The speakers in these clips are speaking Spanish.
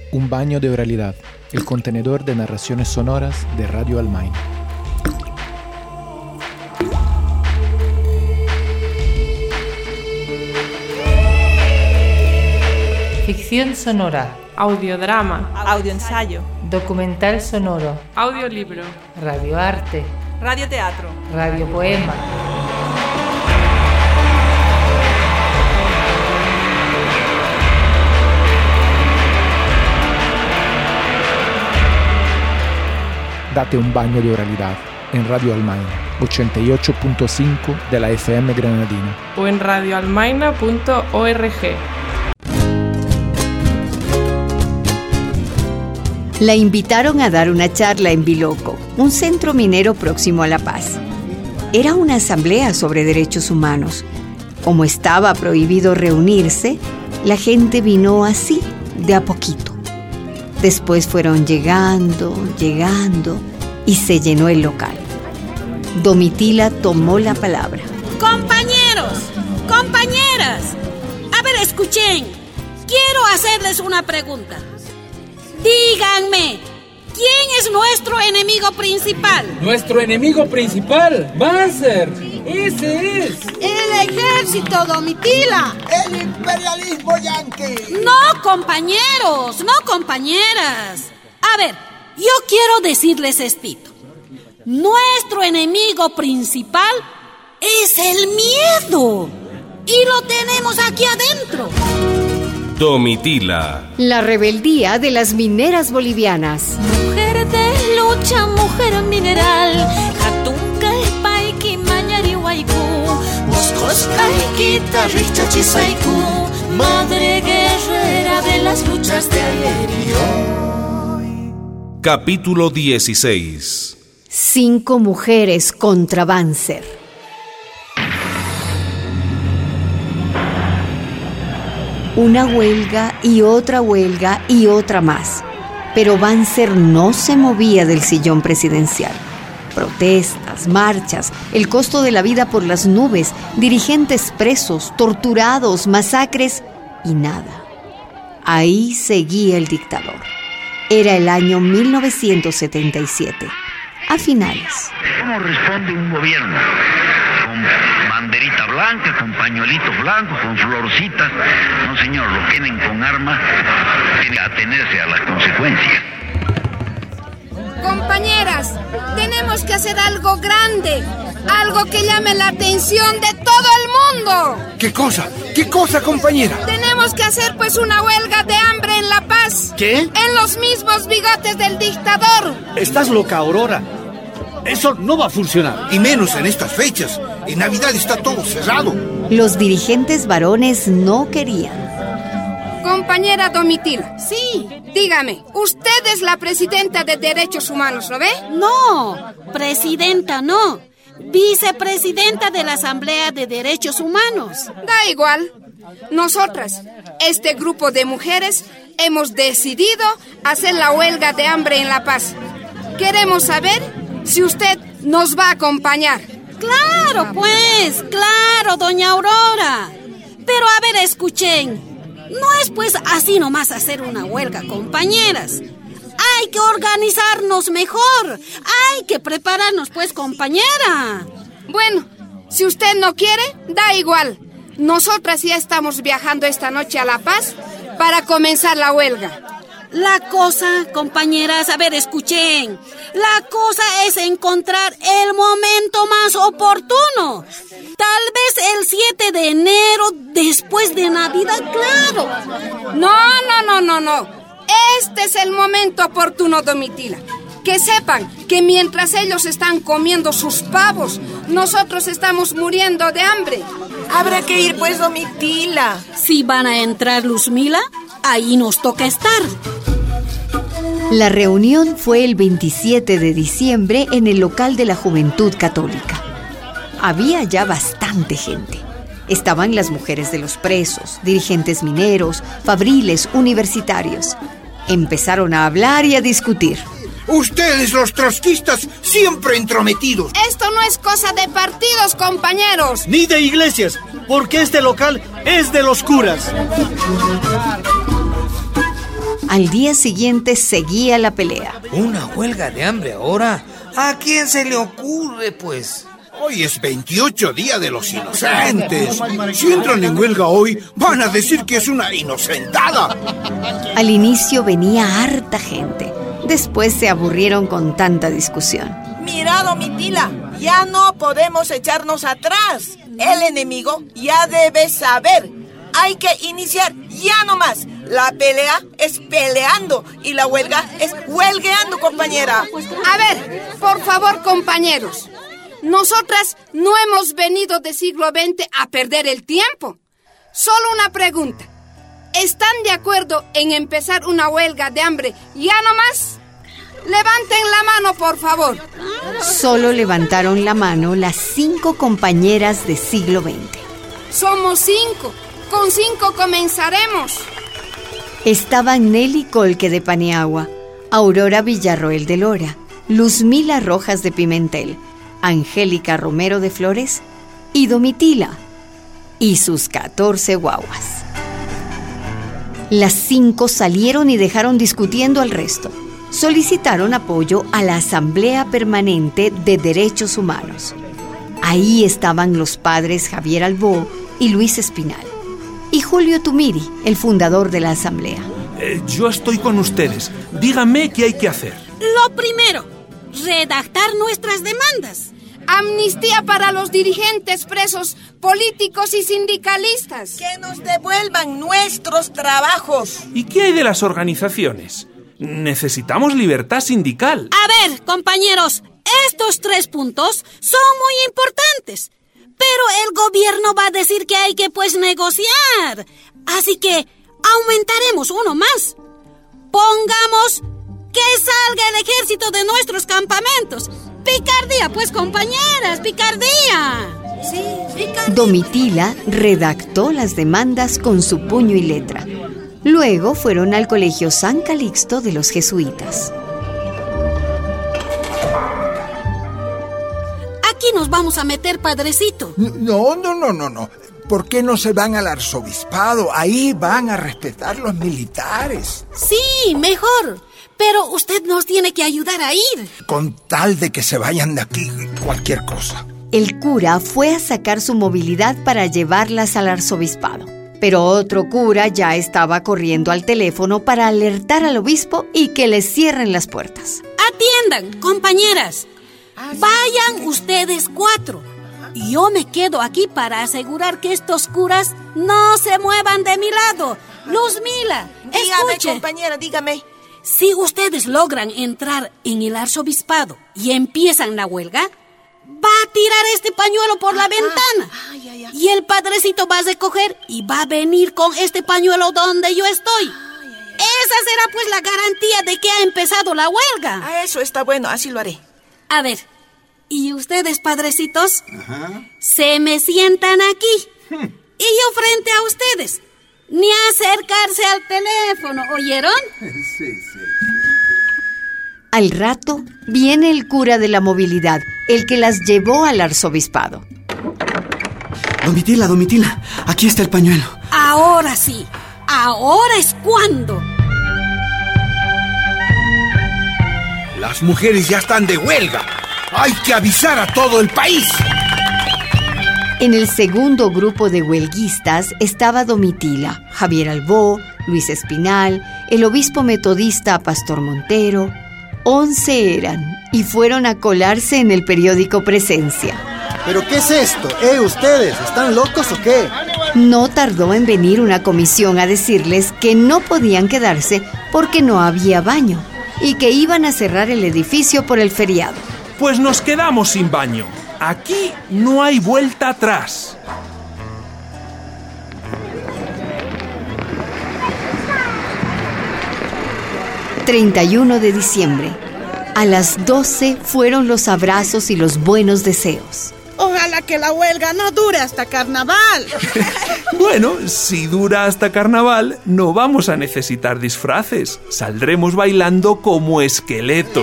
Un baño de oralidad, el contenedor de narraciones sonoras de Radio Almaina. Ficción sonora, audiodrama, audioensayo, documental sonoro, audiolibro, radioarte, radioteatro, radiopoema. Date un baño de oralidad en Radio Almaina, 88.5 de la FM Granadina. O en radioalmaina.org. La invitaron a dar una charla en Biloco, un centro minero próximo a La Paz. Era una asamblea sobre derechos humanos. Como estaba prohibido reunirse, la gente vino así, de a poquito. Después fueron llegando, y se llenó el local. Domitila tomó la palabra. Compañeros, compañeras, a ver, escuchen. Quiero hacerles una pregunta. Díganme, ¿quién es nuestro enemigo principal? Nuestro enemigo principal, Banzer. Ese es. El ejército, Domitila. El imperialismo yanqui. No, compañeros, no, compañeras. A ver, yo quiero decirles esto. Nuestro enemigo principal es el miedo. Y lo tenemos aquí adentro. Domitila. La rebeldía de las mineras bolivianas. Mujer de lucha, mujer mineral. Jatunca, paiki, mañari, huaycu. Moscosca, guitarrista, chisaiku. Madre guerrera de las luchas de ayer y hoy. Capítulo 16. 5 mujeres contra Banzer. Una huelga y otra más. Pero Banzer no se movía del sillón presidencial. Protestas, marchas, el costo de la vida por las nubes, dirigentes presos, torturados, masacres y nada. Ahí seguía el dictador. Era el año 1977. A finales. ¿Cómo responde un gobierno? Con banderita blanca, con pañuelito blanco, con florcitas. No, señor, lo tienen con arma, tienen que atenerse a las consecuencias. Compañeras, tenemos que hacer algo grande, algo que llame la atención de todo el mundo. ¿Qué cosa? ¿Qué cosa, compañera? Tenemos que hacer pues una huelga de hambre en La Paz. ¿Qué? En los mismos bigotes del dictador. Estás loca, Aurora. Eso no va a funcionar. Y menos en estas fechas. En Navidad está todo cerrado. Los dirigentes varones no querían. Compañera Domitila. Sí. Dígame, usted es la presidenta de Derechos Humanos, ¿no ve? No, presidenta no. Vicepresidenta de la Asamblea de Derechos Humanos. Da igual. Nosotras, este grupo de mujeres, hemos decidido hacer la huelga de hambre en La Paz. Queremos saber si usted nos va a acompañar. Claro, pues, claro, doña Aurora. Pero a ver, escuchen. No es pues así nomás hacer una huelga, compañeras. Hay que organizarnos mejor. Hay que prepararnos, pues, compañera. Bueno, si usted no quiere, da igual. Nosotras ya estamos viajando esta noche a La Paz para comenzar la huelga. La cosa, compañeras, a ver, escuchen. La cosa es encontrar el momento más oportuno. Tal vez el 7 de enero, después de Navidad, claro. No. Este es el momento oportuno, Domitila. Que sepan que mientras ellos están comiendo sus pavos, nosotros estamos muriendo de hambre. Habrá que ir, pues, Domitila. Si van a entrar Luzmila, ahí nos toca estar. La reunión fue el 27 de diciembre en el local de la Juventud Católica. Había ya bastante gente. Estaban las mujeres de los presos, dirigentes mineros, fabriles, universitarios. Empezaron a hablar y a discutir. Ustedes, los trotskistas, siempre entrometidos. Esto no es cosa de partidos, compañeros. Ni de iglesias, porque este local es de los curas. Al día siguiente seguía la pelea. ¿Una huelga de hambre ahora? ¿A quién se le ocurre, pues? Hoy es 28 Día de los Inocentes. Si entran en huelga hoy, van a decir que es una inocentada. Al inicio venía harta gente. Después se aburrieron con tanta discusión. Mira, Domitila, ya no podemos echarnos atrás. El enemigo ya debe saber. Hay que iniciar ya nomás. La pelea es peleando y la huelga es huelgueando, compañera. A ver, por favor, compañeros. Nosotras no hemos venido de siglo XX a perder el tiempo. Solo una pregunta. ¿Están de acuerdo en empezar una huelga de hambre ya nomás? Levanten la mano, por favor. Solo levantaron la mano las 5 compañeras de siglo XX. Somos 5. Con 5 comenzaremos. Estaban Nelly Colque de Paniagua, Aurora Villarroel de Lora, Luzmila Rojas de Pimentel, Angélica Romero de Flores y Domitila y sus 14 guaguas. Las 5 salieron y dejaron discutiendo al resto. Solicitaron apoyo a la Asamblea Permanente de Derechos Humanos. Ahí estaban los padres Javier Albó y Luis Espinal, y Julio Tumiri, el fundador de la Asamblea. Yo estoy con ustedes. Díganme qué hay que hacer. Lo primero, redactar nuestras demandas. Amnistía para los dirigentes presos políticos y sindicalistas. Que nos devuelvan nuestros trabajos. ¿Y qué hay de las organizaciones? Necesitamos libertad sindical. A ver, compañeros, estos 3 puntos son muy importantes. Pero el gobierno va a decir que hay que, negociar. Así que aumentaremos uno más. Pongamos que salga el ejército de nuestros campamentos. Picardía, compañeras, picardía. Sí, picardía. Domitila redactó las demandas con su puño y letra. Luego fueron al Colegio San Calixto de los Jesuitas. Aquí nos vamos a meter, padrecito. No. ¿Por qué no se van al arzobispado? Ahí van a respetar los militares. Sí, mejor. Pero usted nos tiene que ayudar a ir. Con tal de que se vayan de aquí, cualquier cosa. El cura fue a sacar su movilidad para llevarlas al arzobispado. Pero otro cura ya estaba corriendo al teléfono para alertar al obispo y que les cierren las puertas. Atiendan, compañeras. Vayan ustedes 4. Yo me quedo aquí para asegurar que estos curas no se muevan de mi lado. Luzmila, dígame, escuche. compañera, dígame. Si ustedes logran entrar en el arzobispado y empiezan la huelga, va a tirar este pañuelo por la ventana. Y el padrecito va a recoger y va a venir con este pañuelo donde yo estoy. Esa será la garantía de que ha empezado la huelga. Eso está bueno, así lo haré. A ver, ¿y ustedes, padrecitos? Se me sientan aquí. Y yo frente a ustedes. Ni acercarse al teléfono, ¿oyeron? Sí. Al rato viene el cura de la movilidad, el que las llevó al arzobispado. Domitila, aquí está el pañuelo. Ahora sí, ahora es cuando. Las mujeres ya están de huelga. Hay que avisar a todo el país. En el segundo grupo de huelguistas estaba Domitila, Javier Albó, Luis Espinal, el obispo metodista Pastor Montero. 11 eran y fueron a colarse en el periódico Presencia. ¿Pero qué es esto? ¿Ustedes están locos o qué? No tardó en venir una comisión a decirles que no podían quedarse porque no había baño y que iban a cerrar el edificio por el feriado. Pues nos quedamos sin baño. Aquí no hay vuelta atrás. ...31 de diciembre... A las 12 fueron los abrazos y los buenos deseos. Ojalá que la huelga no dure hasta carnaval. Bueno, si dura hasta carnaval, no vamos a necesitar disfraces. Saldremos bailando como esqueletos.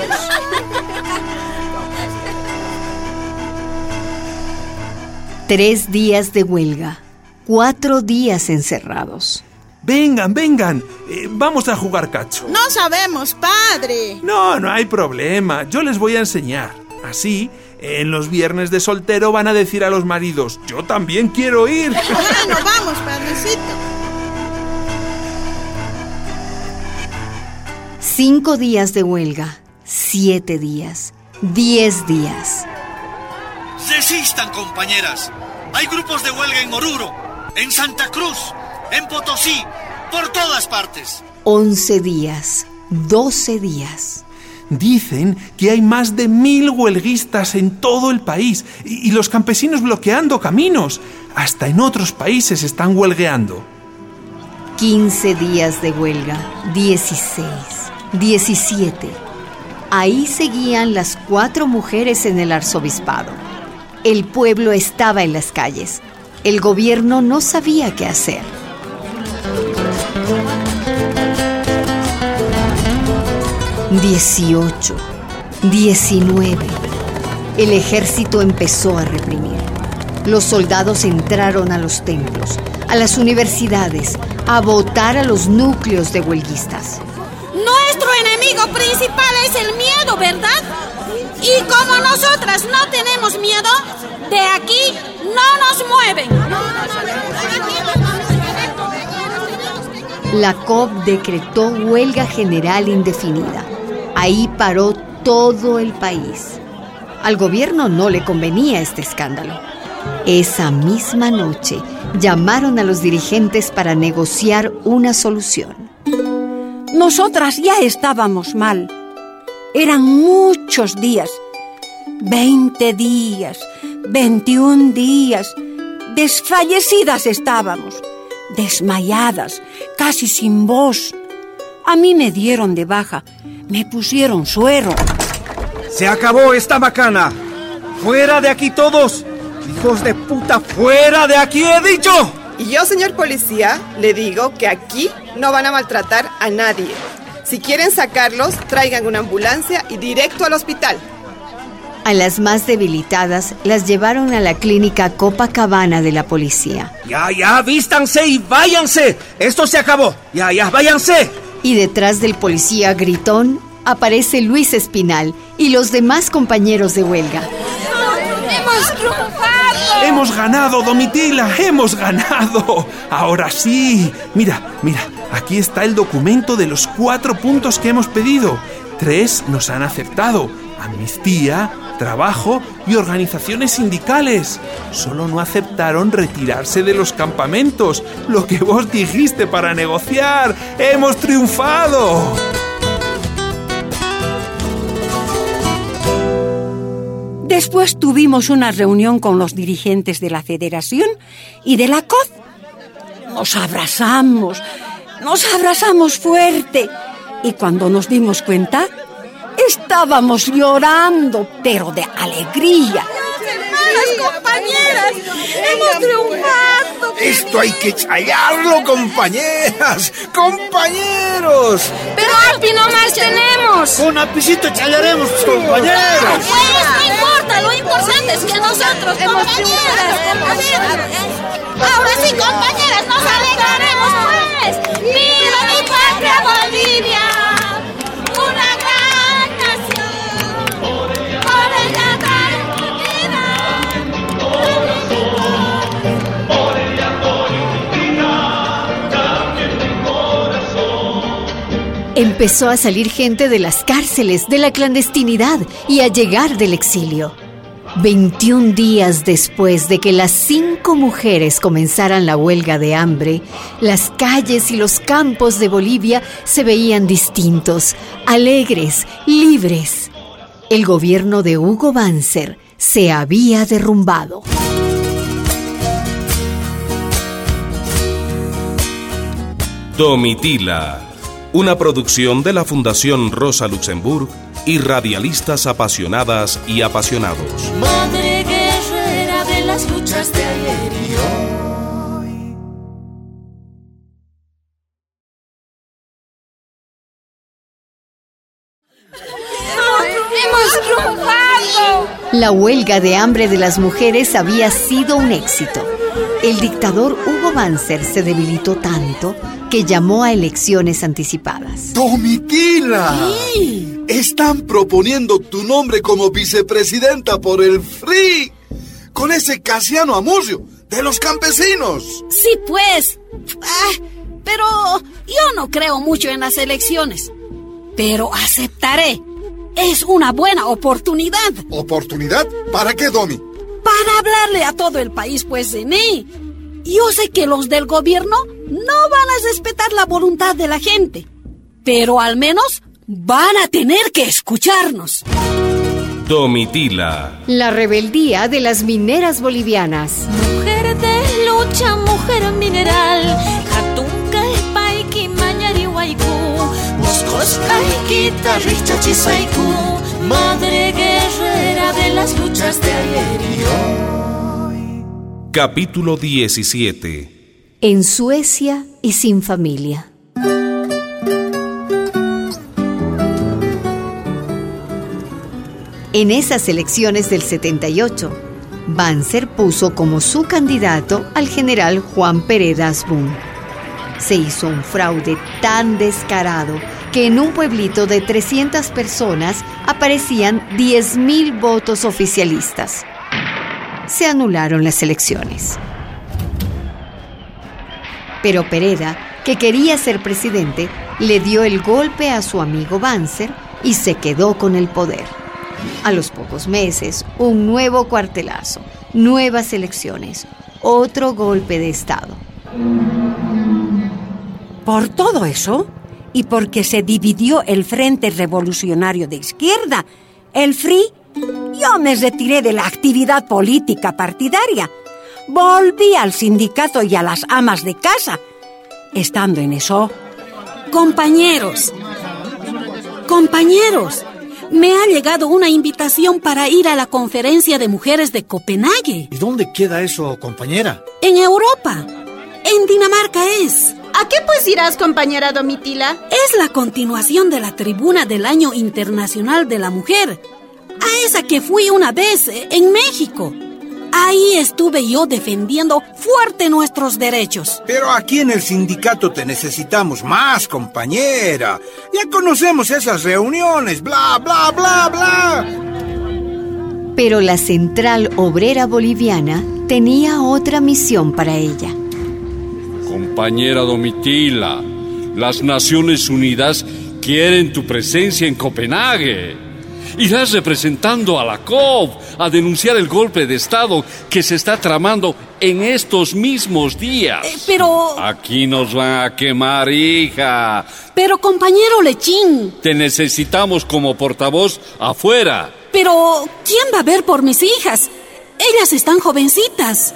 ...3 días de huelga... 4 días encerrados. Vengan. Vamos a jugar cacho. No sabemos, padre. No hay problema. Yo les voy a enseñar. Así, en los viernes de soltero van a decir a los maridos: yo también quiero ir. Bueno, vamos, padrecito. 5 días de huelga, 7 días, 10 días. Desistan, compañeras. Hay grupos de huelga en Oruro, en Santa Cruz, en Potosí, por todas partes. 11 días, 12 días. Dicen que hay más de 1000 huelguistas en todo el país y los campesinos bloqueando caminos. Hasta en otros países están huelgueando. 15 días de huelga, 16, 17. Ahí seguían las 4 mujeres en el arzobispado. El pueblo estaba en las calles. El gobierno no sabía qué hacer. 18, 19. El ejército empezó a reprimir. Los soldados entraron a los templos, a las universidades, a votar a los núcleos de huelguistas. Nuestro enemigo principal es el miedo, ¿verdad? Y como nosotras no tenemos miedo, de aquí no nos mueven. La COP decretó huelga general indefinida. Ahí paró todo el país. Al gobierno no le convenía este escándalo. Esa misma noche llamaron a los dirigentes para negociar una solución. Nosotras ya estábamos mal. Eran muchos días. 20 días, 21 días. Desfallecidas estábamos. Desmayadas, casi sin voz. A mí me dieron de baja. Me pusieron suero. ¡Se acabó esta macana! ¡Fuera de aquí todos! ¡Hijos de puta, fuera de aquí, he dicho! Y yo, señor policía, le digo que aquí no van a maltratar a nadie. Si quieren sacarlos, traigan una ambulancia y directo al hospital. A las más debilitadas las llevaron a la clínica Copacabana de la policía. Ya, vístanse y váyanse. Esto se acabó. Ya, váyanse. Y detrás del policía gritón aparece Luis Espinal y los demás compañeros de huelga. ¡Hemos triunfado! ¡Hemos ganado, Domitila! ¡Hemos ganado! Ahora sí. Mira, aquí está el documento de los 4 puntos que hemos pedido. 3 nos han aceptado: amnistía, trabajo y organizaciones sindicales. Solo no aceptaron retirarse de los campamentos, lo que vos dijiste para negociar. ¡Hemos triunfado! Después tuvimos una reunión con los dirigentes de la Federación y de la COD. Nos abrazamos fuerte. Y cuando nos dimos cuenta, estábamos llorando, pero de alegría. ¡Hermanas, compañeras! ¡Hemos triunfado! Esto hay que chayarlo, compañeras, compañeros. ¡Pero Api no más tenemos! Con Apicito chayaremos, compañeros. Pues no importa, lo importante es que nosotros, compañeras. Ahora sí, compañeras, nos alegraremos, pues. ¡Viva mi patria, Bolivia! ¡Una gran nación! ¡Por ella dar mi vida! Empezó a salir gente de las cárceles, de la clandestinidad y a llegar del exilio. 21 días después de que las 5 mujeres comenzaran la huelga de hambre, las calles y los campos de Bolivia se veían distintos, alegres, libres. El gobierno de Hugo Banzer se había derrumbado. Domitila, una producción de la Fundación Rosa Luxemburg y radialistas apasionadas y apasionados. Madre guerrera de las luchas de ayer y hoy. ¡Hemos triunfado! La huelga de hambre de las mujeres había sido un éxito. El dictador Hugo Banzer se debilitó tanto que llamó a elecciones anticipadas. ¡Domitila! Sí. Están proponiendo tu nombre como vicepresidenta por el FRI, con ese Casiano Amurrio, de los campesinos. Sí, pues. Pero yo no creo mucho en las elecciones. Pero aceptaré. Es una buena oportunidad. ¿Oportunidad? ¿Para qué, Domi? Para hablarle a todo el país, pues, de mí. Yo sé que los del gobierno no van a respetar la voluntad de la gente, pero al menos van a tener que escucharnos. Domitila. La rebeldía de las mineras bolivianas. Mujer de lucha, mujer mineral, Katunka, Paiki, Mañari, Huaycu, Moscosca, guitarrista, Chisaiku, madre guerrera de las luchas de ayer y hoy. Capítulo 17. En Suecia y sin familia. En esas elecciones del 78, Banzer puso como su candidato al general Juan Pereda Asbun. Se hizo un fraude tan descarado que en un pueblito de 300 personas aparecían 10,000 votos oficialistas. Se anularon las elecciones. Pero Pereda, que quería ser presidente, le dio el golpe a su amigo Banzer y se quedó con el poder. A los pocos meses, un nuevo cuartelazo, nuevas elecciones, otro golpe de Estado. Por todo eso, y porque se dividió el Frente Revolucionario de Izquierda, el FRI, yo me retiré de la actividad política partidaria. Volví al sindicato y a las amas de casa. Estando en eso... Compañeros, me ha llegado una invitación para ir a la conferencia de mujeres de Copenhague. ¿Y dónde queda eso, compañera? En Europa. En Dinamarca es. ¿A qué pues irás, compañera Domitila? Es la continuación de la tribuna del Año Internacional de la Mujer. A esa que fui una vez en México. Ahí estuve yo defendiendo fuerte nuestros derechos. Pero aquí en el sindicato te necesitamos más, compañera. Ya conocemos esas reuniones, bla, bla, bla, bla. Pero la Central Obrera Boliviana tenía otra misión para ella. Compañera Domitila, las Naciones Unidas quieren tu presencia en Copenhague. Irás representando a la COP a denunciar el golpe de Estado que se está tramando en estos mismos días. Pero... Aquí nos van a quemar, hija. Pero, compañero Lechín... Te necesitamos como portavoz afuera. Pero, ¿quién va a ver por mis hijas? Ellas están jovencitas.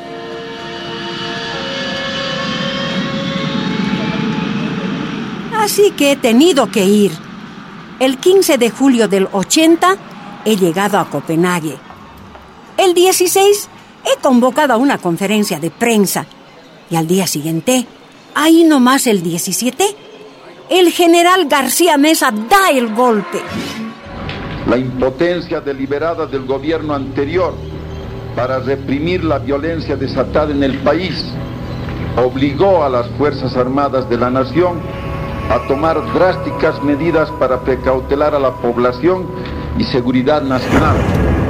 Así que he tenido que ir. El 15 de julio del 80 he llegado a Copenhague. El 16 he convocado a una conferencia de prensa. Y al día siguiente, ahí nomás el 17, el general García Meza da el golpe. La impotencia deliberada del gobierno anterior para reprimir la violencia desatada en el país obligó a las Fuerzas Armadas de la Nación a tomar drásticas medidas para precautelar a la población y seguridad nacional.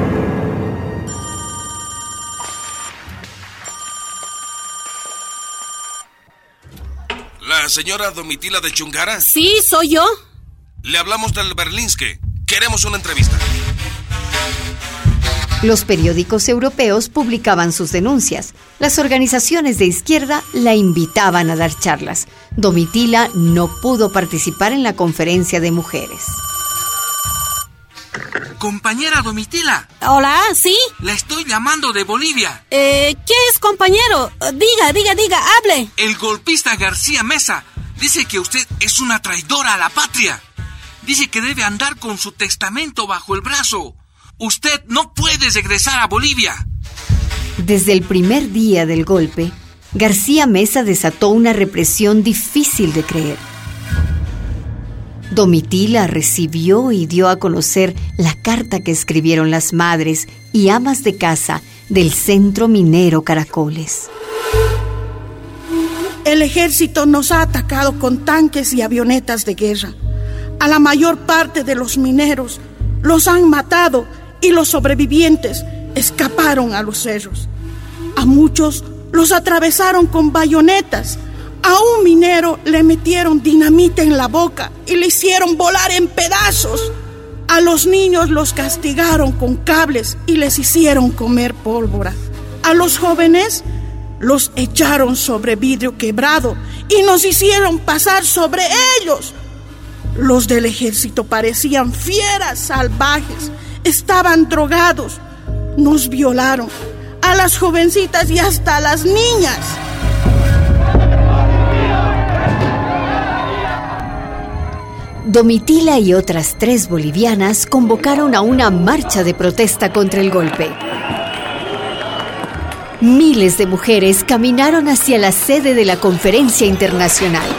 ¿La señora Domitila de Chungara? Sí, soy yo. Le hablamos del Berlingske. Queremos una entrevista. Los periódicos europeos publicaban sus denuncias. Las organizaciones de izquierda la invitaban a dar charlas. Domitila no pudo participar en la conferencia de mujeres. Compañera Domitila. Hola, ¿sí? La estoy llamando de Bolivia. ¿Qué es, compañero? Diga, hable. El golpista García Meza dice que usted es una traidora a la patria. Dice que debe andar con su testamento bajo el brazo. Usted no puede regresar a Bolivia. Desde el primer día del golpe, García Meza desató una represión difícil de creer. Domitila recibió y dio a conocer la carta que escribieron las madres y amas de casa del Centro Minero Caracoles. El ejército nos ha atacado con tanques y avionetas de guerra. A la mayor parte de los mineros los han matado y los sobrevivientes escaparon a los cerros. A muchos los atravesaron con bayonetas. A un minero le metieron dinamita en la boca y le hicieron volar en pedazos. A los niños los castigaron con cables y les hicieron comer pólvora. A los jóvenes los echaron sobre vidrio quebrado y nos hicieron pasar sobre ellos. Los del ejército parecían fieras salvajes, estaban drogados, nos violaron, a las jovencitas y hasta a las niñas. Domitila y otras 3 bolivianas convocaron a una marcha de protesta contra el golpe. Miles de mujeres caminaron hacia la sede de la Conferencia Internacional.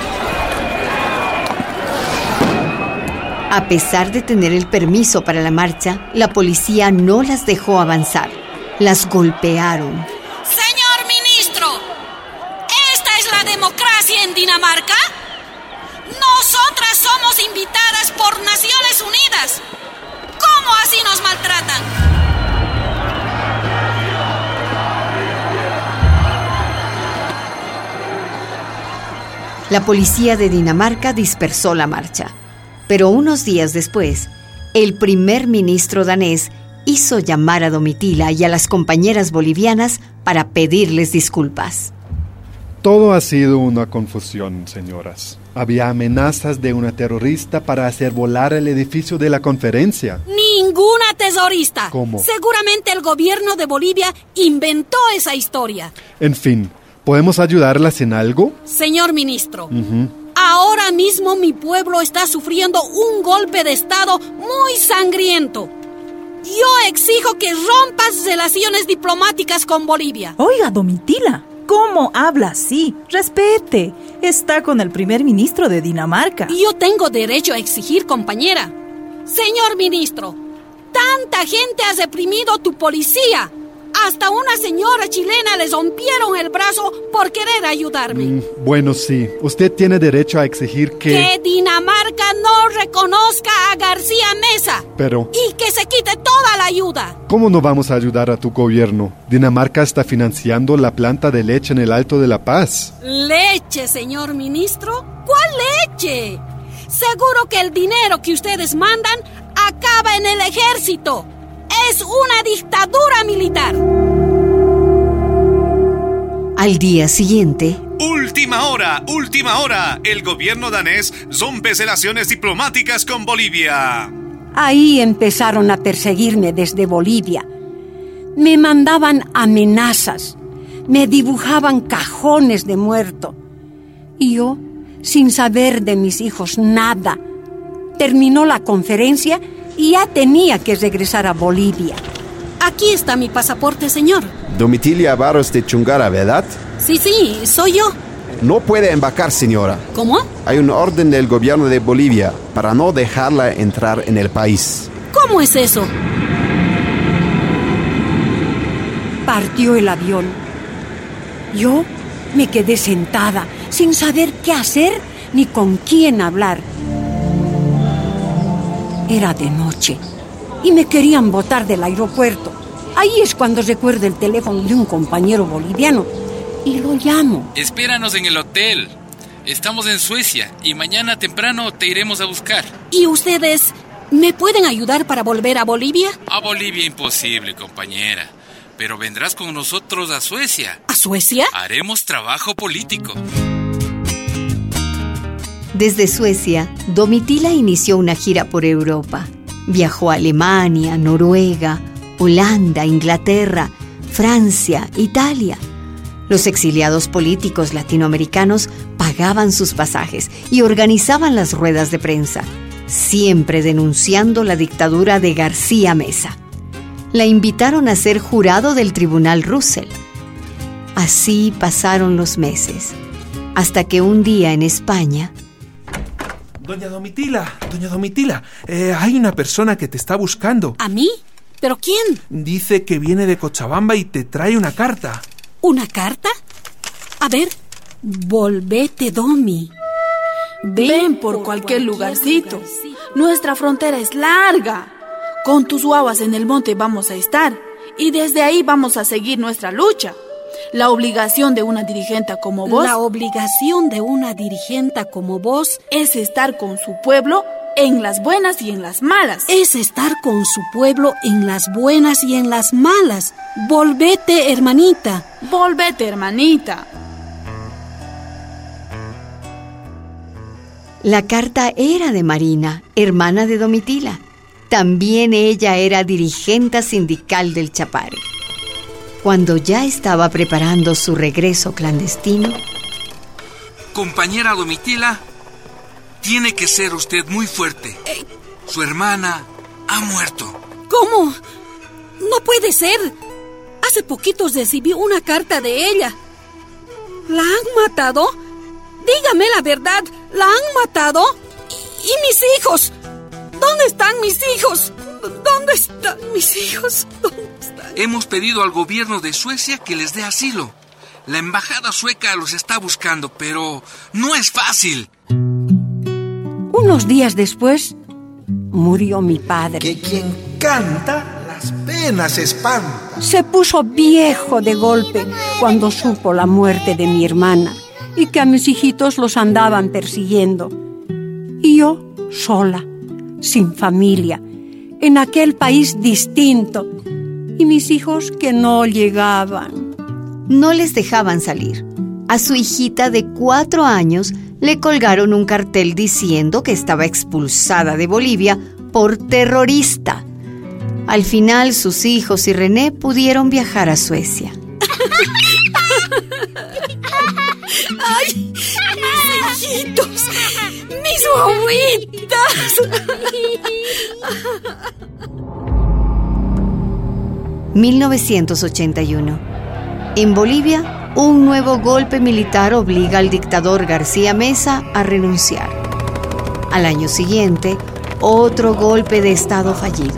A pesar de tener el permiso para la marcha, la policía no las dejó avanzar. Las golpearon. Señor ministro, ¿esta es la democracia en Dinamarca? Nosotras somos invitadas por Naciones Unidas. ¿Cómo así nos maltratan? La policía de Dinamarca dispersó la marcha. Pero unos días después, el primer ministro danés hizo llamar a Domitila y a las compañeras bolivianas para pedirles disculpas. Todo ha sido una confusión, señoras. Había amenazas de una terrorista para hacer volar el edificio de la conferencia. ¡Ninguna terrorista! ¿Cómo? Seguramente el gobierno de Bolivia inventó esa historia. En fin, ¿podemos ayudarlas en algo? Señor ministro, ahora mismo mi pueblo está sufriendo un golpe de Estado muy sangriento. Yo exijo que rompas relaciones diplomáticas con Bolivia. Oiga, Domitila, ¿cómo habla así? Respete. Está con el primer ministro de Dinamarca. Yo tengo derecho a exigir, compañera. Señor ministro, tanta gente ha reprimido tu policía. Hasta una señora chilena le rompieron el brazo por querer ayudarme. Bueno, sí. Usted tiene derecho a exigir que Dinamarca no reconozca a García Mesa. Pero... y que se quite toda la ayuda. ¿Cómo no vamos a ayudar a tu gobierno? Dinamarca está financiando la planta de leche en el Alto de la Paz. ¿Leche, señor ministro? ¿Cuál leche? Seguro que el dinero que ustedes mandan acaba en el ejército. Es una dictadura militar. Al día siguiente... ¡Última hora! ¡Última hora! El gobierno danés rompe relaciones diplomáticas con Bolivia. Ahí empezaron a perseguirme desde Bolivia. Me mandaban amenazas. Me dibujaban cajones de muerto. Y yo, sin saber de mis hijos nada. Terminó la conferencia y ya tenía que regresar a Bolivia. Aquí está mi pasaporte, señor. Domitila Barros de Chungara, ¿verdad? Sí, soy yo. No puede embarcar, señora. ¿Cómo? Hay una orden del gobierno de Bolivia para no dejarla entrar en el país. ¿Cómo es eso? Partió el avión. Yo me quedé sentada, sin saber qué hacer ni con quién hablar. Era de noche y me querían botar del aeropuerto. Ahí es cuando recuerdo el teléfono de un compañero boliviano y lo llamo. Espéranos en el hotel. Estamos en Suecia y mañana temprano te iremos a buscar. ¿Y ustedes me pueden ayudar para volver a Bolivia? A Bolivia imposible, compañera. Pero vendrás con nosotros a Suecia. ¿A Suecia? Haremos trabajo político. Desde Suecia, Domitila inició una gira por Europa. Viajó a Alemania, Noruega, Holanda, Inglaterra, Francia, Italia. Los exiliados políticos latinoamericanos pagaban sus pasajes y organizaban las ruedas de prensa, siempre denunciando la dictadura de García Mesa. La invitaron a ser jurado del Tribunal Russell. Así pasaron los meses, hasta que un día en España... Doña Domitila, hay una persona que te está buscando. ¿A mí? ¿Pero quién? Dice que viene de Cochabamba y te trae una carta. ¿Una carta? A ver, Volvete, Domi. Ven por cualquier lugarcito. Nuestra frontera es larga. Con tus guaguas en el monte vamos a estar. Y desde ahí vamos a seguir nuestra lucha. La obligación de una dirigente como vos... La obligación de una dirigente como vos... es estar con su pueblo en las buenas y en las malas. Es estar con su pueblo en las buenas y en las malas. Volvete, hermanita. Volvete, hermanita. La carta era de Marina, hermana de Domitila. También ella era dirigente sindical del Chapare. Cuando ya estaba preparando su regreso clandestino... Compañera Domitila, tiene que ser usted muy fuerte. Su hermana ha muerto. ¿Cómo? No puede ser. Hace poquito recibí una carta de ella. ¿La han matado? Dígame la verdad, ¿la han matado? ¿Y mis hijos? ¿Dónde están mis hijos? ¿Dónde están mis hijos? ¿Dónde están? Hemos pedido al gobierno de Suecia que les dé asilo. La embajada sueca los está buscando, pero no es fácil. Unos días después, murió mi padre. Que quien canta, las penas espanta. Se puso viejo de golpe cuando supo la muerte de mi hermana y que a mis hijitos los andaban persiguiendo. Y yo, sola, sin familia, en aquel país distinto, y mis hijos que no llegaban. No les dejaban salir. A su hijita de 4 años le colgaron un cartel diciendo que estaba expulsada de Bolivia por terrorista. Al final, sus hijos y René pudieron viajar a Suecia. ¡Ay! ¡Mis hijitos! ¡Mis guaguitas! 1981. En Bolivia, un nuevo golpe militar obliga al dictador García Meza a renunciar. Al año siguiente, otro golpe de Estado fallido.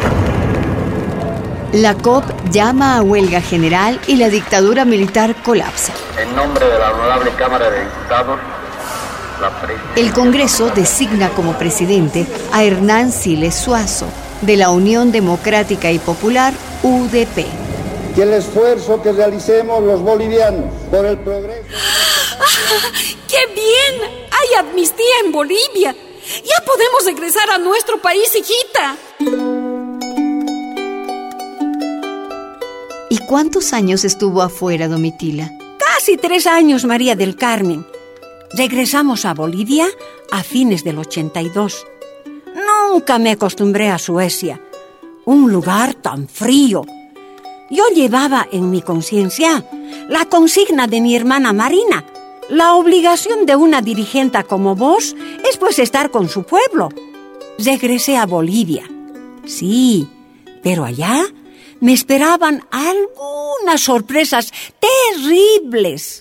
La COP llama a huelga general y la dictadura militar colapsa. En nombre de la Honorable Cámara de Diputados, el Congreso designa como presidente a Hernán Siles Suazo, de la Unión Democrática y Popular, UDP. Que el esfuerzo que realicemos los bolivianos por el progreso... ¡Qué bien! ¡Hay amnistía en Bolivia! ¡Ya podemos regresar a nuestro país, hijita! ¿Y cuántos años estuvo afuera, Domitila? Casi 3 años, María del Carmen. Regresamos a Bolivia a fines del 82. Nunca me acostumbré a Suecia, un lugar tan frío. Yo llevaba en mi conciencia la consigna de mi hermana Marina. La obligación de una dirigente como vos es pues estar con su pueblo. Regresé a Bolivia. Sí, pero allá me esperaban algunas sorpresas terribles.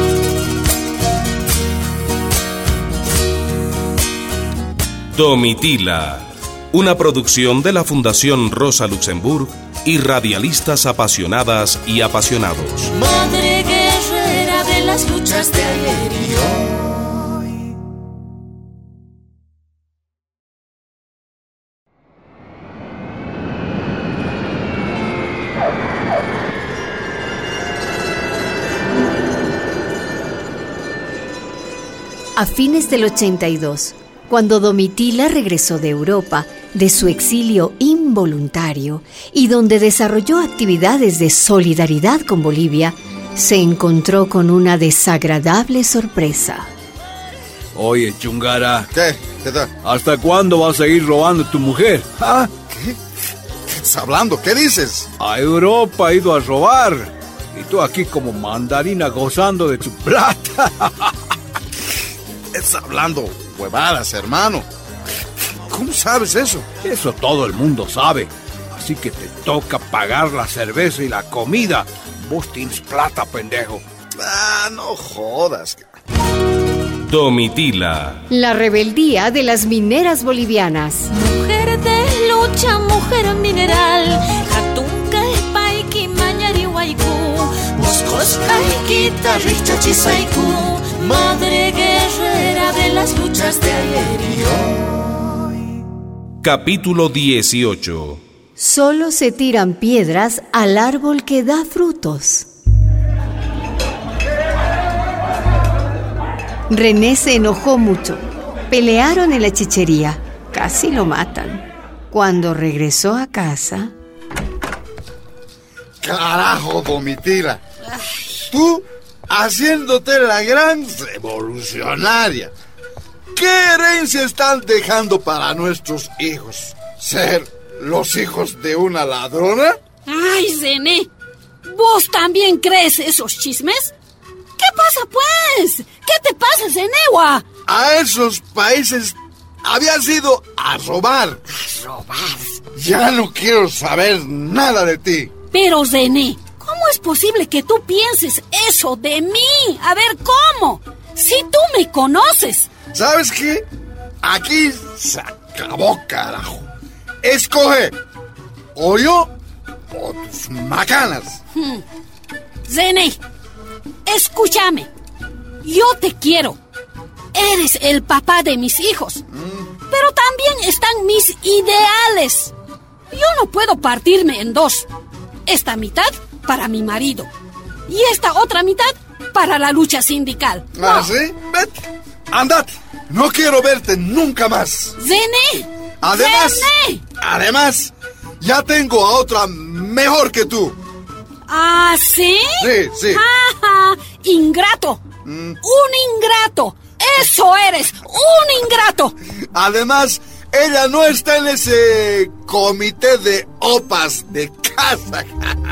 Domitila, una producción de la Fundación Rosa Luxemburg y radialistas apasionadas y apasionados. Madre guerrera de las luchas de ayer y hoy. A fines del 82, cuando Domitila regresó de Europa, de su exilio involuntario, y donde desarrolló actividades de solidaridad con Bolivia, se encontró con una desagradable sorpresa. Oye, Chungara. ¿Qué? ¿Qué tal? ¿Hasta cuándo vas a seguir robando a tu mujer? ¿Ah? ¿Qué estás hablando? ¿Qué dices? A Europa ha ido a robar. Y tú aquí como mandarina gozando de tu plata. Estás hablando huevadas, hermano. ¿Cómo sabes eso? Eso todo el mundo sabe. Así que te toca pagar la cerveza y la comida. Vos tienes plata, pendejo. Ah, no jodas. Domitila. La rebeldía de las mineras bolivianas. Mujer de lucha, mujer mineral. Jatunca, Paiki, Mañari, Huaycú. Busco Dios, Caiquita, Richa, Chisaiku, madre guerrera de las luchas de ayer y hoy. Capítulo 18. Solo se tiran piedras al árbol que da frutos. René se enojó mucho. Pelearon en la chichería. Casi lo matan. Cuando regresó a casa... ¡Carajo, Domitila! Tú haciéndote la gran revolucionaria. ¿Qué herencia están dejando para nuestros hijos? ¿Ser los hijos de una ladrona? ¡Ay, Zené! ¿Vos también crees esos chismes? ¿Qué pasa, pues? ¿Qué te pasa, Zenewa? A esos países habías ido a robar. ¿A robar? Ya no quiero saber nada de ti. Pero, Zené, ¿cómo es posible que tú pienses eso de mí? A ver, ¿cómo? Si tú me conoces. ¿Sabes qué? Aquí se acabó, carajo. Escoge. O yo o tus macanas. Zené, escúchame. Yo te quiero. Eres el papá de mis hijos. Pero también están mis ideales. Yo no puedo partirme en dos. Esta mitad para mi marido y esta otra mitad para la lucha sindical. No. ¿Ah, sí? Vete. Andate. No quiero verte nunca más. Zené. Además, ya tengo a otra mejor que tú. ¿Ah, sí? Sí. Ajá. Ingrato. Un ingrato. Eso eres, un ingrato. Además, ella no está en ese comité de opas de casa.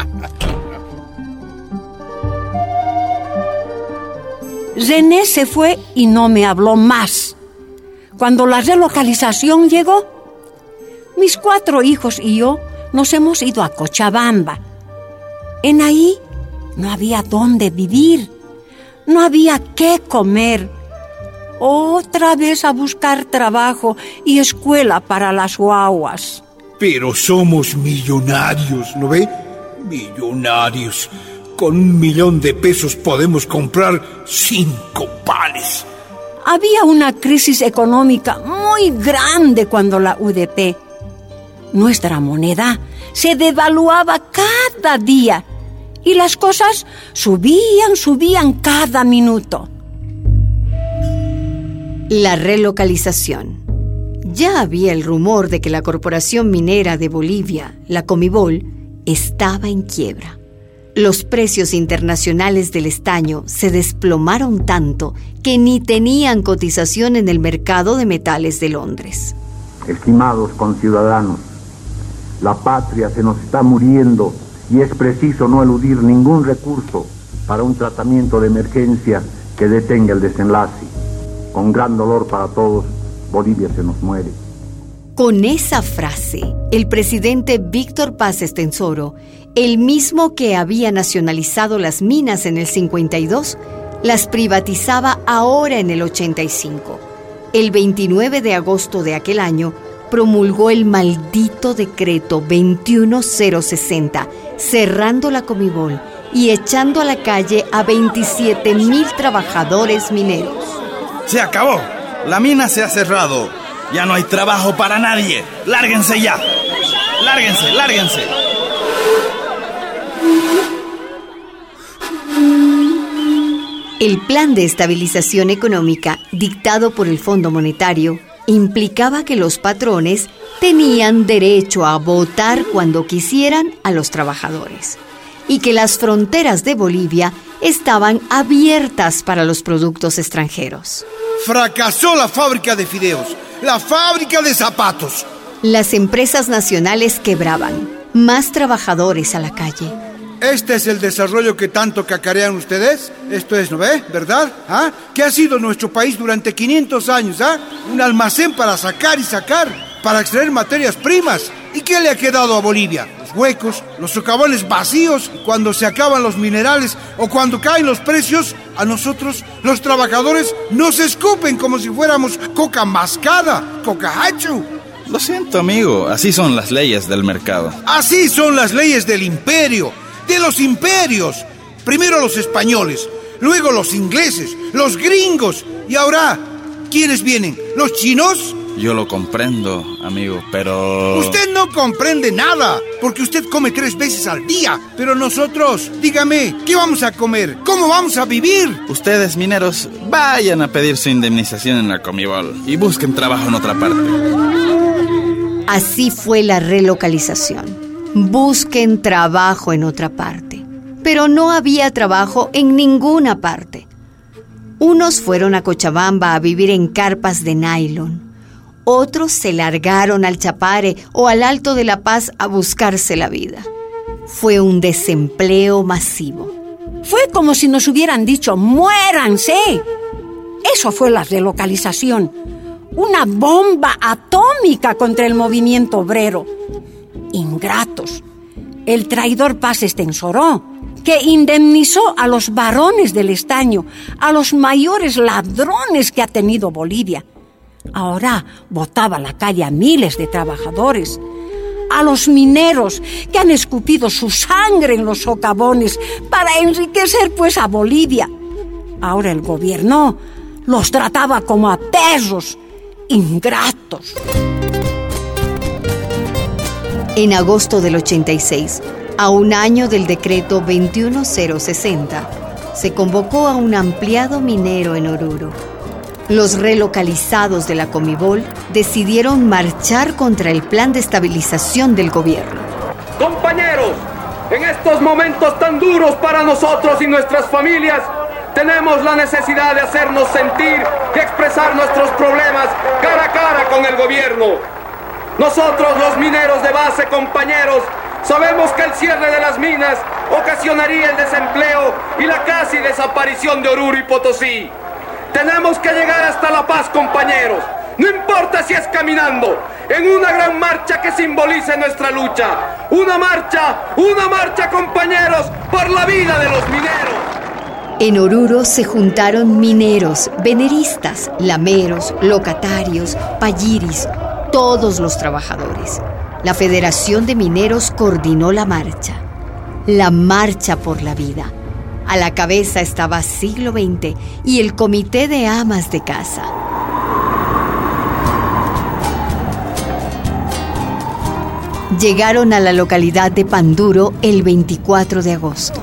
René se fue y no me habló más. Cuando la relocalización llegó, mis 4 hijos y yo nos hemos ido a Cochabamba. En ahí no había dónde vivir, no había qué comer. Otra vez a buscar trabajo y escuela para las guaguas. Pero somos millonarios, ¿no ve? Millonarios. Con 1 millón de pesos podemos comprar 5 panes. Había una crisis económica muy grande cuando la UDP. Nuestra moneda se devaluaba cada día y las cosas subían cada minuto. La relocalización. Ya había el rumor de que la Corporación Minera de Bolivia, la Comibol, estaba en quiebra. Los precios internacionales del estaño se desplomaron tanto que ni tenían cotización en el mercado de metales de Londres. Estimados conciudadanos, la patria se nos está muriendo y es preciso no eludir ningún recurso para un tratamiento de emergencia que detenga el desenlace. Con gran dolor para todos, Bolivia se nos muere. Con esa frase, el presidente Víctor Paz Estenssoro, el mismo que había nacionalizado las minas en el 52, las privatizaba ahora en el 85. El 29 de agosto de aquel año, promulgó el maldito decreto 21060, cerrando la Comibol y echando a la calle a 27,000 trabajadores mineros. Se acabó. La mina se ha cerrado. Ya no hay trabajo para nadie. ¡Lárguense ya! ¡Lárguense! El plan de estabilización económica dictado por el Fondo Monetario implicaba que los patrones tenían derecho a votar cuando quisieran a los trabajadores y que las fronteras de Bolivia estaban abiertas para los productos extranjeros. Fracasó la fábrica de fideos, la fábrica de zapatos. Las empresas nacionales quebraban, más trabajadores a la calle. ¿Este es el desarrollo que tanto cacarean ustedes? Esto es, ¿no ve? ¿Verdad? ¿Ah? ¿Qué ha sido nuestro país durante 500 años? ¿Ah? Un almacén para sacar y sacar, para extraer materias primas. ¿Y qué le ha quedado a Bolivia? Los huecos, los socavones vacíos, cuando se acaban los minerales o cuando caen los precios, a nosotros, los trabajadores, nos escupen como si fuéramos coca mascada, coca hachu. Lo siento, amigo, así son las leyes del mercado. Así son las leyes del imperio, de los imperios. Primero los españoles, luego los ingleses, los gringos. Y ahora, ¿quiénes vienen? ¿Los chinos? Yo lo comprendo, amigo, pero... Usted no comprende nada, porque usted come 3 veces al día. Pero nosotros, dígame, ¿qué vamos a comer? ¿Cómo vamos a vivir? Ustedes, mineros, vayan a pedir su indemnización en la Comibol y busquen trabajo en otra parte. Así fue la relocalización. Busquen trabajo en otra parte. Pero no había trabajo en ninguna parte. Unos fueron a Cochabamba a vivir en carpas de nylon. Otros se largaron al Chapare o al Alto de La Paz a buscarse la vida. Fue un desempleo masivo. Fue como si nos hubieran dicho, ¡muéranse! Eso fue la relocalización. Una bomba atómica contra el movimiento obrero. Ingratos. El traidor Paz Estensoró, que indemnizó a los varones del estaño, a los mayores ladrones que ha tenido Bolivia. Ahora botaba a la calle a miles de trabajadores, a los mineros que han escupido su sangre en los socavones para enriquecer pues a Bolivia. Ahora el gobierno los trataba como a perros, ingratos. En agosto del 86, a un año del decreto 21060, se convocó a un ampliado minero en Oruro. Los relocalizados de la Comibol decidieron marchar contra el plan de estabilización del gobierno. Compañeros, en estos momentos tan duros para nosotros y nuestras familias, tenemos la necesidad de hacernos sentir y expresar nuestros problemas cara a cara con el gobierno. Nosotros, los mineros de base, compañeros, sabemos que el cierre de las minas ocasionaría el desempleo y la casi desaparición de Oruro y Potosí. Tenemos que llegar hasta La Paz, compañeros. No importa si es caminando, en una gran marcha que simbolice nuestra lucha. Una marcha, compañeros, por la vida de los mineros. En Oruro se juntaron mineros, veneristas, lameros, locatarios, payiris, todos los trabajadores. La Federación de Mineros coordinó la marcha por la vida. A la cabeza estaba Siglo XX y el Comité de Amas de Casa. Llegaron a la localidad de Panduro el 24 de agosto.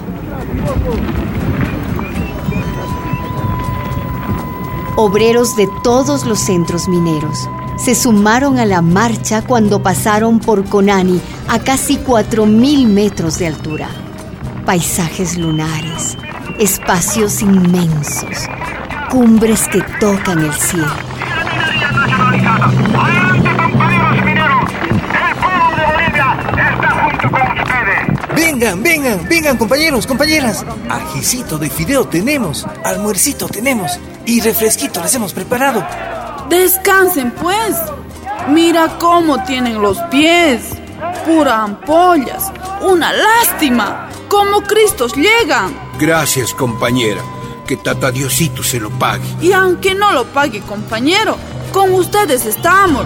Obreros de todos los centros mineros se sumaron a la marcha cuando pasaron por Conani a casi 4.000 metros de altura. Paisajes lunares, espacios inmensos, cumbres que tocan el cielo. ¡Adelante, compañeros mineros! ¡El pueblo de Bolivia está junto con ustedes! Vengan, compañeros, compañeras. Ajicito de fideo tenemos, almuercito tenemos y refresquito les hemos preparado. Descansen, pues. Mira cómo tienen los pies. Pura ampollas. Una lástima. ¿Cómo Cristos llegan? Gracias, compañera. Que Tata Diosito se lo pague. Y aunque no lo pague, compañero, con ustedes estamos.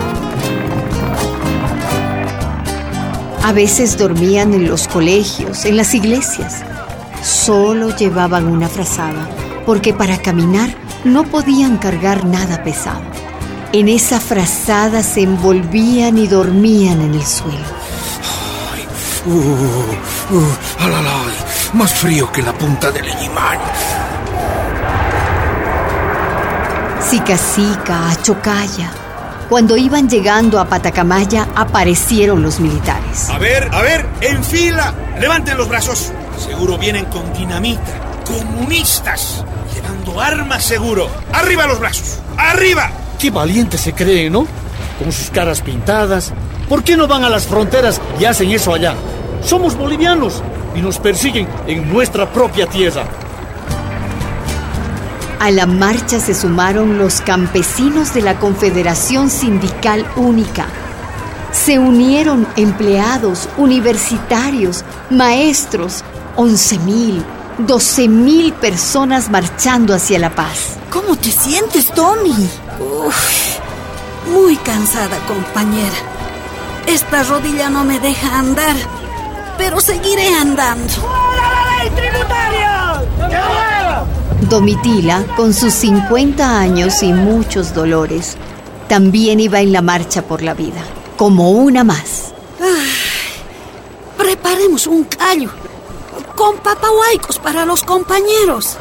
A veces dormían en los colegios, en las iglesias. Solo llevaban una frazada, porque para caminar no podían cargar nada pesado. En esa frazada se envolvían y dormían en el suelo. Más frío que la punta del Illimani. Sica, Achocaya. Cuando iban llegando a Patacamaya, aparecieron los militares. A ver, en fila, levanten los brazos. Seguro vienen con dinamita, comunistas, llevando armas seguro. ¡Arriba los brazos! ¡Arriba! Qué valientes se creen, ¿no? Con sus caras pintadas. ¿Por qué no van a las fronteras y hacen eso allá? Somos bolivianos y nos persiguen en nuestra propia tierra. A la marcha se sumaron los campesinos de la Confederación Sindical Única. Se unieron empleados, universitarios, maestros, 11.000, 12.000 personas marchando hacia La Paz. ¿Cómo te sientes, Tommy? Muy cansada, compañera. Esta rodilla no me deja andar, pero seguiré andando. tributarios! Domitila, con sus 50 años y muchos dolores, también iba en la marcha por la vida, como una más. Preparemos un callo con papahuaicos para los compañeros.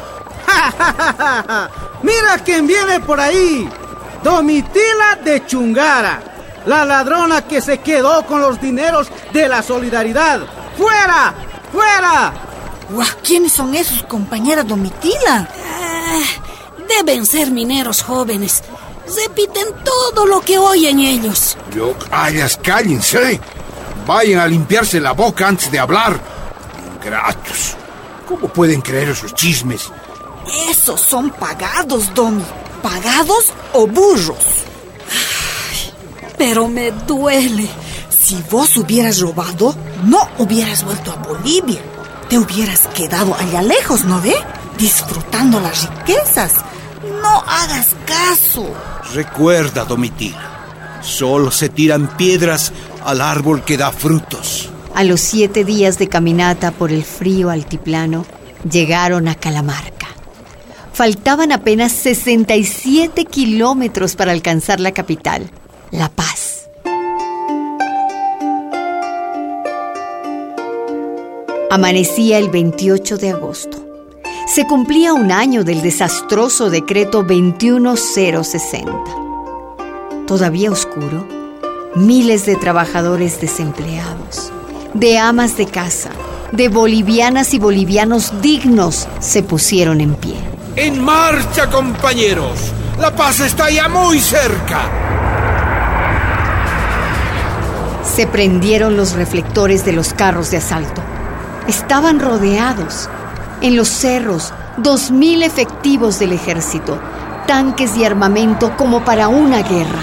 ¡Mira quién viene por ahí! Domitila de Chungara, la ladrona que se quedó con los dineros de la solidaridad. ¡Fuera! ¡Fuera! ¿Quiénes son esos, compañera Domitila? Deben ser mineros jóvenes. Repiten todo lo que oyen ellos. Cállense. Vayan a limpiarse la boca antes de hablar. Ingratos. ¿Cómo pueden creer esos chismes? Esos son pagados, Domi. ¿Pagados o burros? Pero me duele. Si vos hubieras robado, no hubieras vuelto a Bolivia. Te hubieras quedado allá lejos, ¿no ve? Disfrutando las riquezas. No hagas caso. Recuerda, Domitila, solo se tiran piedras al árbol que da frutos. A los 7 días de caminata por el frío altiplano, llegaron a Calamarca. Faltaban apenas 67 kilómetros para alcanzar la capital, La Paz. Amanecía el 28 de agosto. Se cumplía un año del desastroso decreto 21060. Todavía oscuro, miles de trabajadores desempleados, de amas de casa, de bolivianas y bolivianos dignos se pusieron en pie. ¡En marcha, compañeros! ¡La paz está ya muy cerca! Se prendieron los reflectores de los carros de asalto. Estaban rodeados. En los cerros, 2.000 efectivos del ejército, tanques y armamento como para una guerra.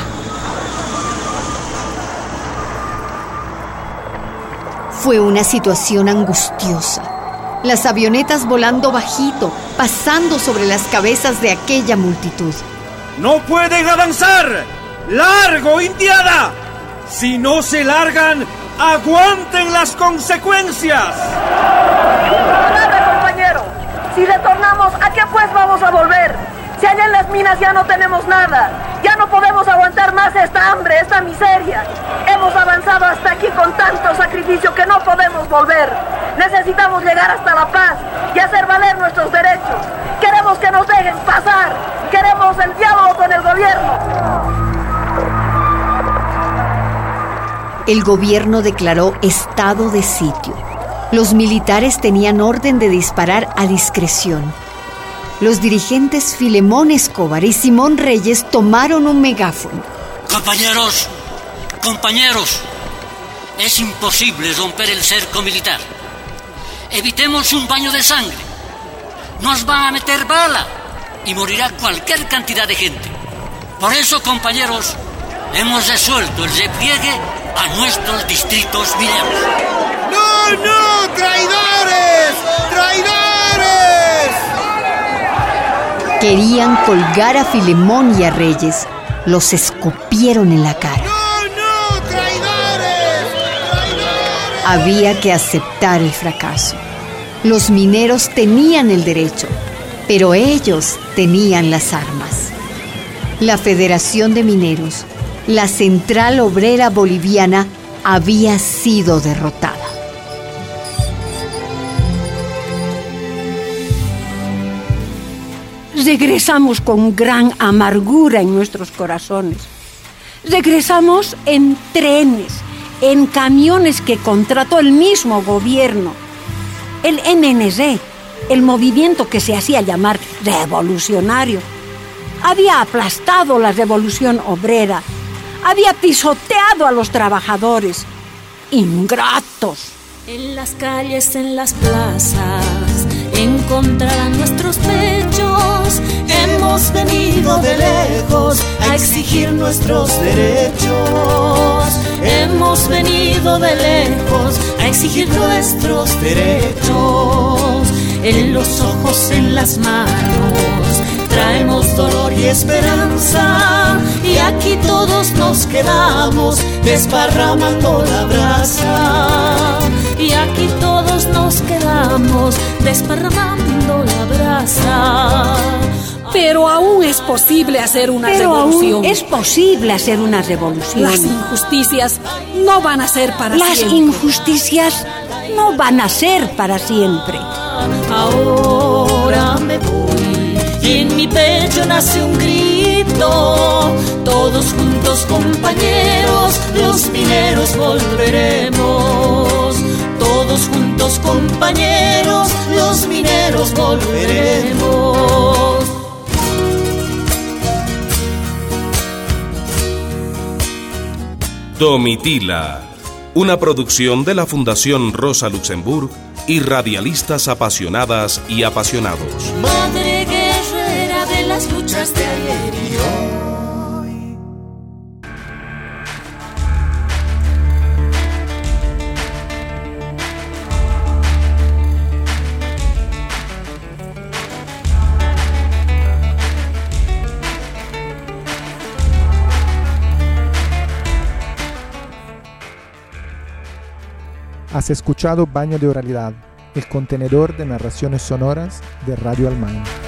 Fue una situación angustiosa. Las avionetas volando bajito, pasando sobre las cabezas de aquella multitud. ¡No pueden avanzar! ¡Largo, indiada! Si no se largan, ¡aguanten las consecuencias! ¡Nada, compañero! Si retornamos, ¿a qué pues vamos a volver? Si allá en las minas ya no tenemos nada. Ya no podemos aguantar más esta hambre, esta miseria. Hemos avanzado hasta aquí con tanto sacrificio que no podemos volver. Necesitamos llegar hasta La Paz y hacer valer nuestros derechos. Queremos que nos dejen pasar. Queremos el diálogo con el gobierno. El gobierno declaró estado de sitio. Los militares tenían orden de disparar a discreción. Los dirigentes Filemón Escobar y Simón Reyes tomaron un megáfono. Compañeros, es imposible romper el cerco militar. Evitemos un baño de sangre. Nos van a meter bala y morirá cualquier cantidad de gente. Por eso, compañeros, hemos resuelto el repliegue a nuestros distritos mineros. ¡No! ¡Traidores! ¡Traidores! Querían colgar a Filemón y a Reyes. Los escupieron en la cara. ¡No! ¡Traidores! Había que aceptar el fracaso. Los mineros tenían el derecho, pero ellos tenían las armas. La Federación de Mineros, la Central Obrera Boliviana, había sido derrotada. Regresamos con gran amargura en nuestros corazones. Regresamos en trenes, en camiones que contrató el mismo gobierno. El MNR, el movimiento que se hacía llamar revolucionario, había aplastado la revolución obrera, había pisoteado a los trabajadores. Ingratos. En las calles, en las plazas, encontrarán nuestros pechos. Hemos venido de lejos a exigir nuestros derechos. Hemos venido de lejos a exigir nuestros derechos. En los ojos, en las manos, traemos dolor y esperanza. Y aquí todos nos quedamos desparramando la brasa. y aquí todos nos quedamos desparramando la brasa. Pero aún es posible hacer una revolución. Aún es posible hacer una revolución. Las injusticias no van a ser para siempre. Las injusticias no van a ser para siempre. Ahora me voy y en mi pecho nace un grito. Todos juntos, compañeros, los mineros volveremos. Todos juntos, compañeros, los mineros volveremos. Domitila, una producción de la Fundación Rosa Luxemburg y radialistas apasionadas y apasionados. Madre guerrera de las luchas de ayer y hoy. Has escuchado Baño de Oralidad, el contenedor de narraciones sonoras de Radio Almain.